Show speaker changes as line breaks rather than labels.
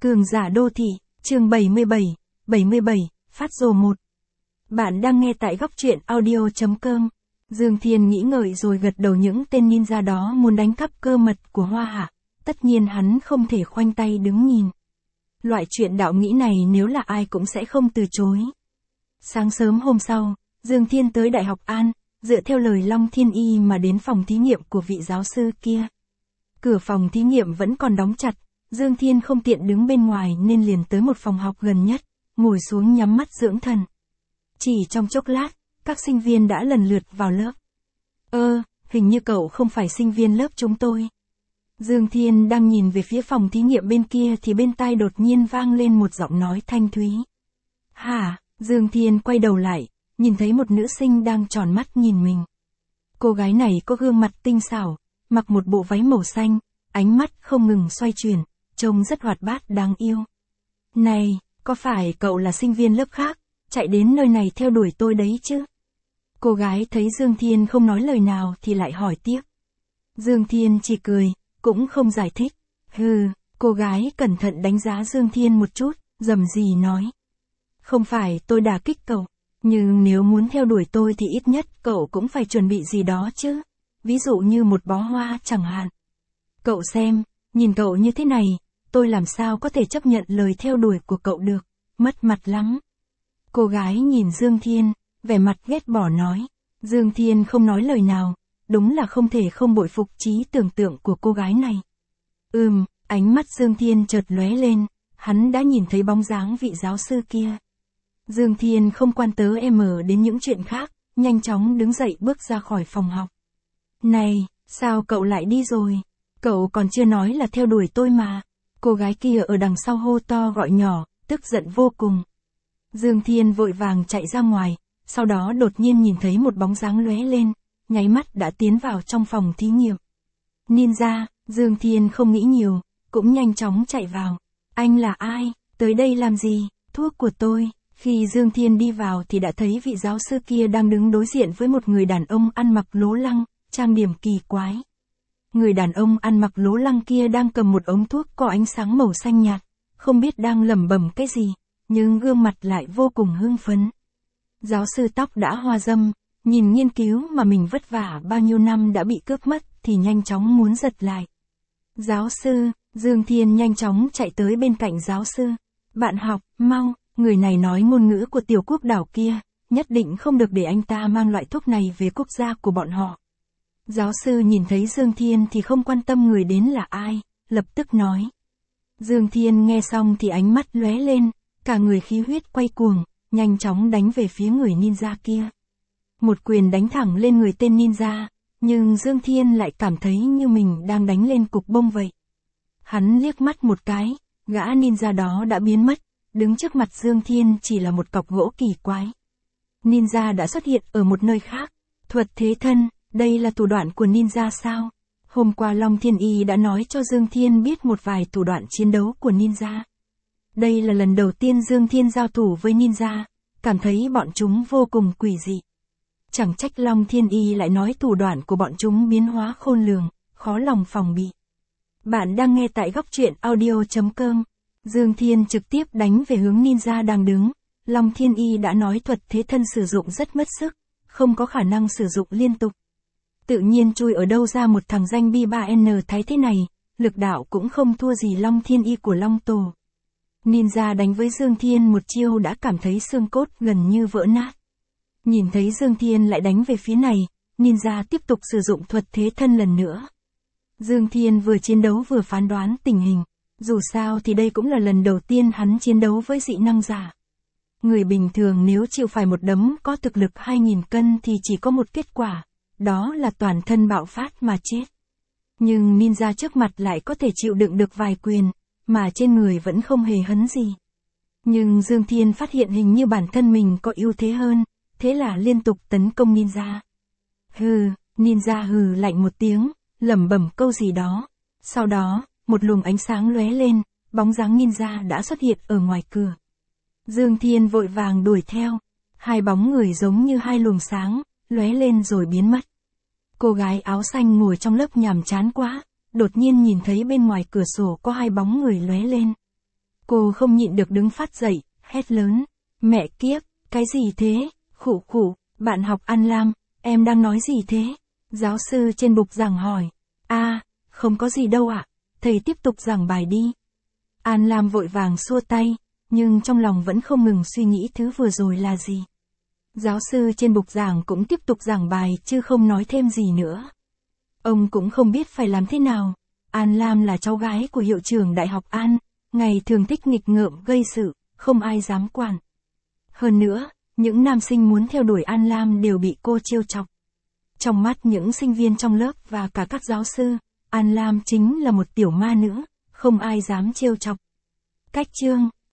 Cường giả đô thị, chương 77, phát rồ 1. Bạn đang nghe tại góc truyện audio.com. Dương Thiên nghĩ ngợi rồi gật đầu, những tên ninja đó muốn đánh cắp cơ mật của Hoa Hạ. Tất nhiên hắn không thể khoanh tay đứng nhìn. Loại chuyện đạo nghĩ này nếu là ai cũng sẽ không từ chối. Sáng sớm hôm sau, Dương Thiên tới Đại học An, dựa theo lời Long Thiên Y mà đến phòng thí nghiệm của vị giáo sư kia. Cửa phòng thí nghiệm vẫn còn đóng chặt, Dương Thiên không tiện đứng bên ngoài nên liền tới một phòng học gần nhất, ngồi xuống nhắm mắt dưỡng thần. Chỉ trong chốc lát, các sinh viên đã lần lượt vào lớp. Hình như cậu không phải sinh viên lớp chúng tôi. Dương Thiên đang nhìn về phía phòng thí nghiệm bên kia thì bên tai đột nhiên vang lên một giọng nói thanh thúy. Hả? Dương Thiên quay đầu lại, nhìn thấy một nữ sinh đang tròn mắt nhìn mình. Cô gái này có gương mặt tinh xảo, mặc một bộ váy màu xanh, ánh mắt không ngừng xoay chuyển, trông rất hoạt bát đáng yêu. Này, có phải cậu là sinh viên lớp khác, chạy đến nơi này theo đuổi tôi đấy chứ? Cô gái thấy Dương Thiên không nói lời nào thì lại hỏi tiếp. Dương Thiên chỉ cười, cũng không giải thích. Cô gái cẩn thận đánh giá Dương Thiên một chút, rầm rì nói. Không phải tôi đả kích cậu, nhưng nếu muốn theo đuổi tôi thì ít nhất cậu cũng phải chuẩn bị gì đó chứ. Ví dụ như một bó hoa chẳng hạn. Cậu xem, nhìn cậu như thế này, tôi làm sao có thể chấp nhận lời theo đuổi của cậu được, mất mặt lắm. Cô gái nhìn Dương Thiên, vẻ mặt ghét bỏ nói. Dương Thiên không nói lời nào, đúng là không thể không bội phục trí tưởng tượng của cô gái này. Ánh mắt Dương Thiên chợt lóe lên, hắn đã nhìn thấy bóng dáng vị giáo sư kia. Dương Thiên không quan đến những chuyện khác, nhanh chóng đứng dậy bước ra khỏi phòng học. Này, sao cậu lại đi rồi? Cậu còn chưa nói là theo đuổi tôi mà. Cô gái kia ở đằng sau hô to gọi nhỏ, tức giận vô cùng. Dương Thiên vội vàng chạy ra ngoài, sau đó đột nhiên nhìn thấy một bóng dáng lóe lên, nháy mắt đã tiến vào trong phòng thí nghiệm. Ninja, Dương Thiên không nghĩ nhiều, cũng nhanh chóng chạy vào. Anh là ai? Tới đây làm gì? Thuốc của tôi. Khi Dương Thiên đi vào thì đã thấy vị giáo sư kia đang đứng đối diện với một người đàn ông ăn mặc lố lăng, trang điểm kỳ quái. Người đàn ông ăn mặc lố lăng kia đang cầm một ống thuốc có ánh sáng màu xanh nhạt, không biết đang lẩm bẩm cái gì, nhưng gương mặt lại vô cùng hưng phấn. Giáo sư tóc đã hoa râm, nhìn nghiên cứu mà mình vất vả bao nhiêu năm đã bị cướp mất thì nhanh chóng muốn giật lại. Giáo sư, Dương Thiên nhanh chóng chạy tới bên cạnh giáo sư. Bạn học, mau, người này nói ngôn ngữ của tiểu quốc đảo kia, nhất định không được để anh ta mang loại thuốc này về quốc gia của bọn họ. Giáo sư nhìn thấy Dương Thiên thì không quan tâm người đến là ai, lập tức nói. Dương Thiên nghe xong thì ánh mắt lóe lên, cả người khí huyết quay cuồng, nhanh chóng đánh về phía người ninja kia. Một quyền đánh thẳng lên người tên ninja, nhưng Dương Thiên lại cảm thấy như mình đang đánh lên cục bông vậy. Hắn liếc mắt một cái, gã ninja đó đã biến mất, đứng trước mặt Dương Thiên chỉ là một cọc gỗ kỳ quái. Ninja đã xuất hiện ở một nơi khác. Thuật thế thân, đây là thủ đoạn của ninja sao? Hôm qua Long Thiên Y đã nói cho Dương Thiên biết một vài thủ đoạn chiến đấu của ninja. Đây là lần đầu tiên Dương Thiên giao thủ với ninja, cảm thấy bọn chúng vô cùng quỷ dị. Chẳng trách Long Thiên Y lại nói thủ đoạn của bọn chúng biến hóa khôn lường, khó lòng phòng bị. Bạn đang nghe tại góc truyện audio.com. Dương Thiên trực tiếp đánh về hướng ninja đang đứng. Long Thiên Y đã nói thuật thế thân sử dụng rất mất sức, không có khả năng sử dụng liên tục. Tự nhiên chui ở đâu ra một thằng danh bi 3N thái thế này, lực đạo cũng không thua gì Long Thiên Y của Long Tổ. Ninja đánh với Dương Thiên một chiêu đã cảm thấy xương cốt gần như vỡ nát. Nhìn thấy Dương Thiên lại đánh về phía này, ninja tiếp tục sử dụng thuật thế thân lần nữa. Dương Thiên vừa chiến đấu vừa phán đoán tình hình, dù sao thì đây cũng là lần đầu tiên hắn chiến đấu với dị năng giả. Người bình thường nếu chịu phải một đấm có thực lực 2000 cân thì chỉ có một kết quả, đó là toàn thân bạo phát mà chết. Nhưng ninja trước mặt lại có thể chịu đựng được vài quyền, mà trên người vẫn không hề hấn gì. Nhưng Dương Thiên phát hiện hình như bản thân mình có ưu thế hơn, thế là liên tục tấn công ninja. Ninja hừ lạnh một tiếng, lẩm bẩm câu gì đó. Sau đó, một luồng ánh sáng lóe lên, bóng dáng ninja đã xuất hiện ở ngoài cửa. Dương Thiên vội vàng đuổi theo, hai bóng người giống như hai luồng sáng, lóe lên rồi biến mất. Cô gái áo xanh ngồi trong lớp nhàm chán quá, đột nhiên nhìn thấy bên ngoài cửa sổ có hai bóng người lóe lên. Cô không nhịn được đứng phát dậy, hét lớn. Mẹ kiếp, cái gì thế? Khụ khụ, bạn học An Lam, em đang nói gì thế? Giáo sư trên bục giảng hỏi. Không có gì đâu ạ, thầy tiếp tục giảng bài đi. An Lam vội vàng xua tay, nhưng trong lòng vẫn không ngừng suy nghĩ thứ vừa rồi là gì. Giáo sư trên bục giảng cũng tiếp tục giảng bài chứ không nói thêm gì nữa. Ông cũng không biết phải làm thế nào. An Lam là cháu gái của hiệu trưởng Đại học An, ngày thường thích nghịch ngợm gây sự, không ai dám quản. Hơn nữa, những nam sinh muốn theo đuổi An Lam đều bị cô trêu chọc. Trong mắt những sinh viên trong lớp và cả các giáo sư, An Lam chính là một tiểu ma nữ, không ai dám trêu chọc. Cách chương